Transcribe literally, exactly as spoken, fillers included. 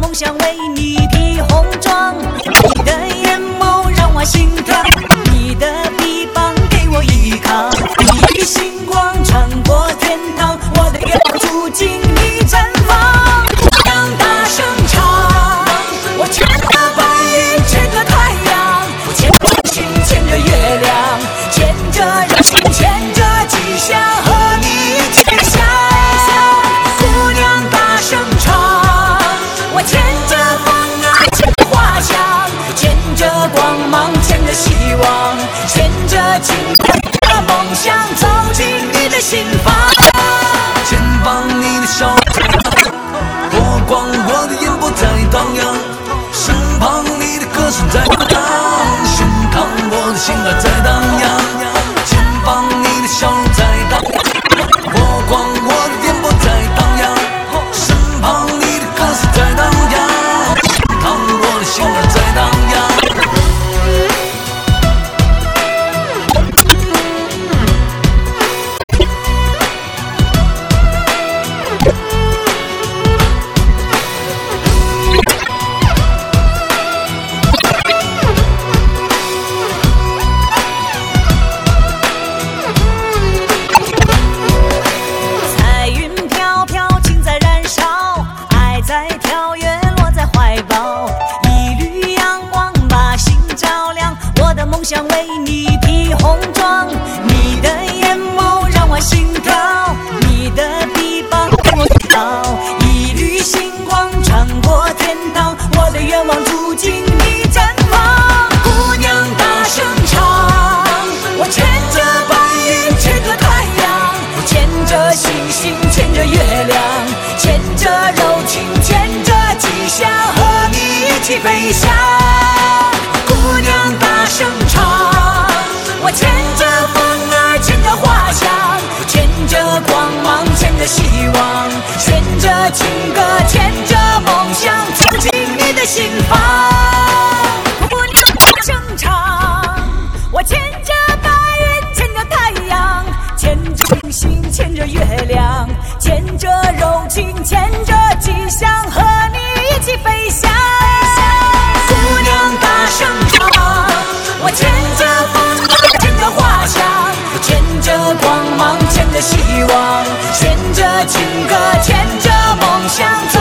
梦想为你披红装，你的眼眸让我心跳，你的臂膀给我依靠，你的星光穿过天堂，我的愿望住进你绽放。太阳大声唱，我牵着白云，牵着太阳，我牵着星，牵着月亮，牵着热情，牵着吉祥，和你一起飞翔。姑娘大声唱，我牵着风儿，牵着花香，牵着光芒，牵着希望，牵着情的梦想，走进你的心房。 前方你的手波光，我的眼波在荡漾，身旁你的歌声在荡漾，胸膛我的心儿在荡漾，前方你的笑容在荡漾，波光我的眼波在荡漾，身旁你的歌声在荡漾，胸膛我的心儿在荡漾。 在跳跃，落在怀抱，一缕阳光把心照亮，我的梦想为你披红装，你的眼眸让我心跳，你的臂膀给我依靠，一缕星光穿过天堂，我的愿望住进你绽放。姑娘大声唱，我牵着白云，牵着太阳，我牵着星星，牵着月亮，牵着柔情，牵着吉祥，和你一起飞翔。姑娘大声唱，我牵着风儿，牵着花香，我牵着光芒，牵着希望，牵着情歌，牵着梦想，走进你的心房。姑娘大声唱，我牵着白云，牵着太阳，牵着星星，牵着月亮，牵着柔情，牵着吉祥，和你一起飞翔。姑娘大声唱，我牵着风，牵着花香，我牵着光芒，牵着希望，牵着情歌，牵着梦想。